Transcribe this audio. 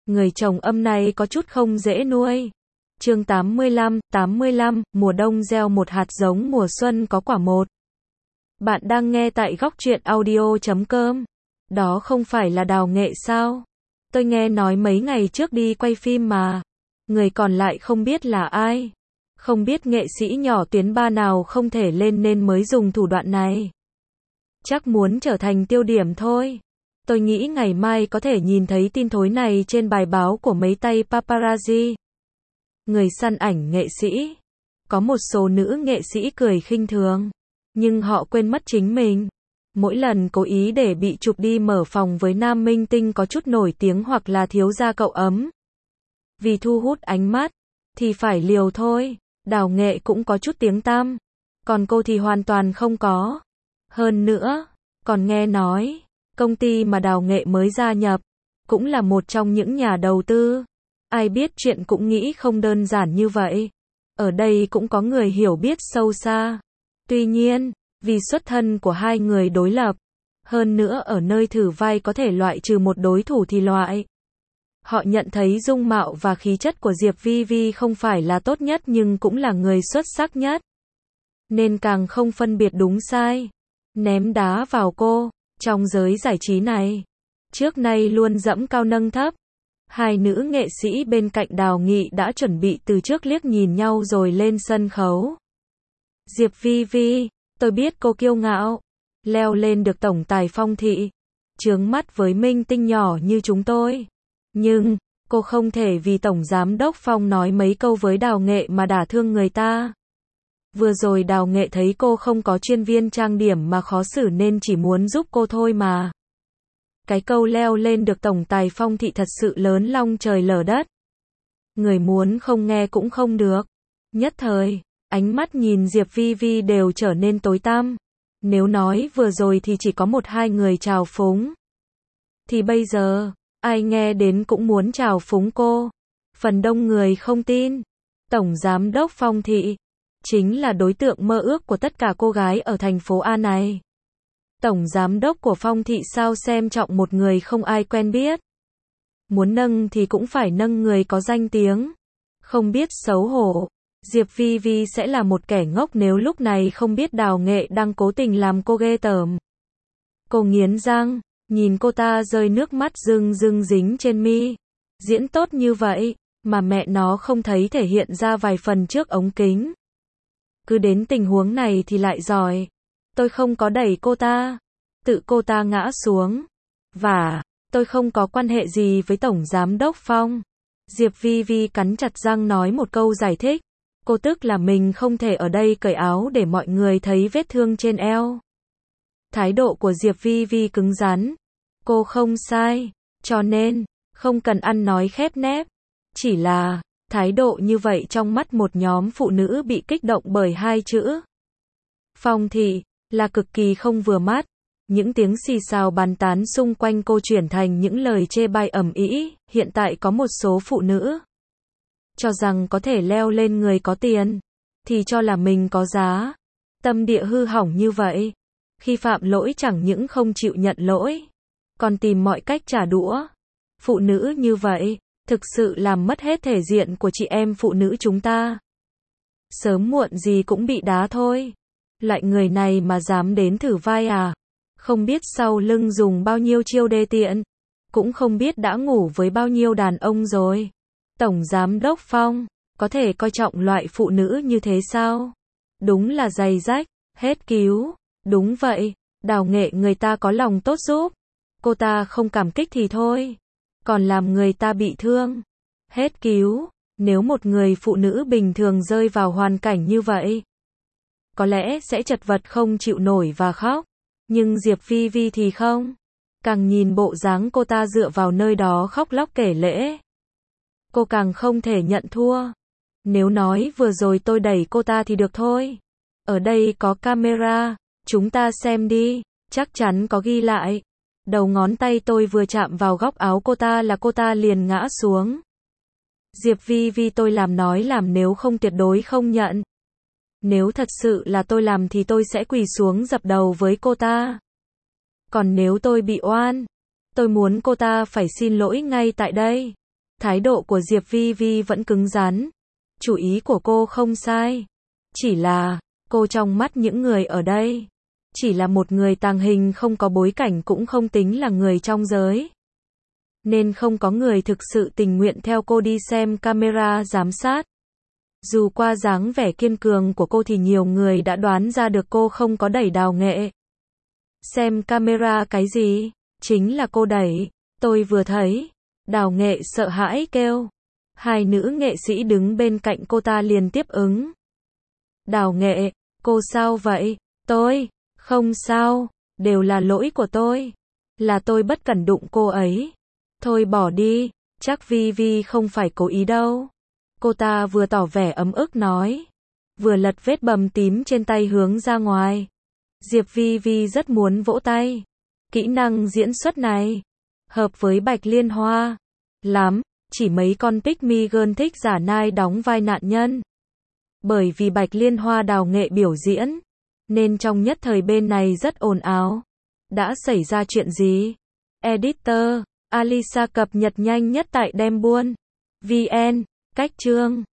Người chồng âm này có chút không dễ nuôi. Chương 85, mùa đông gieo một hạt giống mùa xuân có quả một. Bạn đang nghe tại góc truyện audio.com. Đó không phải là Đào Nghệ sao? Tôi nghe nói mấy ngày trước đi quay phim mà. Người còn lại không biết là ai. Không biết nghệ sĩ nhỏ tuyến 3 nào không thể lên nên mới dùng thủ đoạn này. Chắc muốn trở thành tiêu điểm thôi. Tôi nghĩ ngày mai có thể nhìn thấy tin thối này trên bài báo của mấy tay paparazzi. Người săn ảnh nghệ sĩ. Có một số nữ nghệ sĩ cười khinh thường. Nhưng họ quên mất chính mình. Mỗi lần cố ý để bị chụp đi mở phòng với nam minh tinh có chút nổi tiếng hoặc là thiếu gia cậu ấm. Vì thu hút ánh mắt, thì phải liều thôi. Đào Nghệ cũng có chút tiếng tăm. Còn cô thì hoàn toàn không có. Hơn nữa, còn nghe nói, công ty mà Đào Nghệ mới gia nhập, cũng là một trong những nhà đầu tư. Ai biết chuyện cũng nghĩ không đơn giản như vậy. Ở đây cũng có người hiểu biết sâu xa. Tuy nhiên, vì xuất thân của hai người đối lập, hơn nữa ở nơi thử vai có thể loại trừ một đối thủ thì loại. Họ nhận thấy dung mạo và khí chất của Diệp Vi Vi không phải là tốt nhất nhưng cũng là người xuất sắc nhất. Nên càng không phân biệt đúng sai. Ném đá vào cô. Trong giới giải trí này, trước nay luôn dẫm cao nâng thấp. Hai nữ nghệ sĩ bên cạnh Đào Nghị đã chuẩn bị từ trước liếc nhìn nhau rồi lên sân khấu. Diệp Vi Vi, tôi biết cô kiêu ngạo, leo lên được tổng tài Phong thị, chướng mắt với minh tinh nhỏ như chúng tôi. Nhưng, cô không thể vì tổng giám đốc Phong nói mấy câu với Đào Nghệ mà đả thương người ta. Vừa rồi Đào Nghệ thấy cô không có chuyên viên trang điểm mà khó xử nên chỉ muốn giúp cô thôi mà. Cái câu leo lên được tổng tài Phong thị thật sự lớn long trời lở đất. Người muốn không nghe cũng không được. Nhất thời, ánh mắt nhìn Diệp Vi Vi đều trở nên tối tăm. Nếu nói vừa rồi thì chỉ có một hai người trào phúng. Thì bây giờ, ai nghe đến cũng muốn trào phúng cô. Phần đông người không tin. Tổng giám đốc Phong thị chính là đối tượng mơ ước của tất cả cô gái ở thành phố A này. Tổng giám đốc của Phong thị sao xem trọng một người không ai quen biết. Muốn nâng thì cũng phải nâng người có danh tiếng. Không biết xấu hổ. Diệp Vi Vi sẽ là một kẻ ngốc nếu lúc này không biết Đào Nghệ đang cố tình làm cô ghê tởm. Cô nghiến răng, nhìn cô ta rơi nước mắt rưng rưng dính trên mi. Diễn tốt như vậy, mà mẹ nó không thấy thể hiện ra vài phần trước ống kính. Cứ đến tình huống này thì lại giỏi. Tôi không có đẩy cô ta. Tự cô ta ngã xuống. Và, tôi không có quan hệ gì với Tổng Giám đốc Phong. Diệp Vi Vi cắn chặt răng nói một câu giải thích. Cô tức là mình không thể ở đây cởi áo để mọi người thấy vết thương trên eo. Thái độ của Diệp Vi Vi cứng rắn. Cô không sai. Cho nên, không cần ăn nói khép nép. Chỉ là, thái độ như vậy trong mắt một nhóm phụ nữ bị kích động bởi hai chữ Phong thị, là cực kỳ không vừa mắt. Những tiếng xì xào bàn tán xung quanh cô chuyển thành những lời chê bai ầm ĩ. Hiện tại có một số phụ nữ cho rằng có thể leo lên người có tiền, thì cho là mình có giá. Tâm địa hư hỏng như vậy. Khi phạm lỗi chẳng những không chịu nhận lỗi, còn tìm mọi cách trả đũa. Phụ nữ như vậy, thực sự làm mất hết thể diện của chị em phụ nữ chúng ta. Sớm muộn gì cũng bị đá thôi. Loại người này mà dám đến thử vai à? Không biết sau lưng dùng bao nhiêu chiêu đê tiện. Cũng không biết đã ngủ với bao nhiêu đàn ông rồi. Tổng giám đốc Phong, có thể coi trọng loại phụ nữ như thế sao? Đúng là giày rách, hết cứu. Đúng vậy, Đào Nghệ người ta có lòng tốt giúp. Cô ta không cảm kích thì thôi. Còn làm người ta bị thương. Hết cứu. Nếu một người phụ nữ bình thường rơi vào hoàn cảnh như vậy, có lẽ sẽ chật vật không chịu nổi và khóc. Nhưng Diệp Vi Vi thì không. Càng nhìn bộ dáng cô ta dựa vào nơi đó khóc lóc kể lể, cô càng không thể nhận thua. Nếu nói vừa rồi tôi đẩy cô ta thì được thôi. Ở đây có camera, chúng ta xem đi, chắc chắn có ghi lại. Đầu ngón tay tôi vừa chạm vào góc áo cô ta là cô ta liền ngã xuống. Diệp Vi Vi tôi làm nói làm nếu không tuyệt đối không nhận. Nếu thật sự là tôi làm thì tôi sẽ quỳ xuống dập đầu với cô ta. Còn nếu tôi bị oan, tôi muốn cô ta phải xin lỗi ngay tại đây. Thái độ của Diệp Vi Vi vẫn cứng rắn. Chủ ý của cô không sai. Chỉ là, cô trong mắt những người ở đây, chỉ là một người tàng hình không có bối cảnh cũng không tính là người trong giới. Nên không có người thực sự tình nguyện theo cô đi xem camera giám sát. Dù qua dáng vẻ kiên cường của cô thì nhiều người đã đoán ra được cô không có đẩy Đào Nghệ. Xem camera cái gì? Chính là cô đẩy. Tôi vừa thấy. Đào Nghệ sợ hãi kêu. Hai nữ nghệ sĩ đứng bên cạnh cô ta liền tiếp ứng. Đào Nghệ, cô sao vậy? Tôi, không sao, đều là lỗi của tôi. Là tôi bất cẩn đụng cô ấy. Thôi bỏ đi, chắc Vi Vi không phải cố ý đâu. Cô ta vừa tỏ vẻ ấm ức nói, vừa lật vết bầm tím trên tay hướng ra ngoài. Diệp Vi Vi rất muốn vỗ tay. Kỹ năng diễn xuất này hợp với Bạch Liên Hoa lắm, chỉ mấy con pick me girl thích giả nai đóng vai nạn nhân. Bởi vì Bạch Liên Hoa Đào Nghệ biểu diễn, nên trong nhất thời bên này rất ồn ào. Đã xảy ra chuyện gì? Editor, Alisa cập nhật nhanh nhất tại Đem Buôn VN, cách chương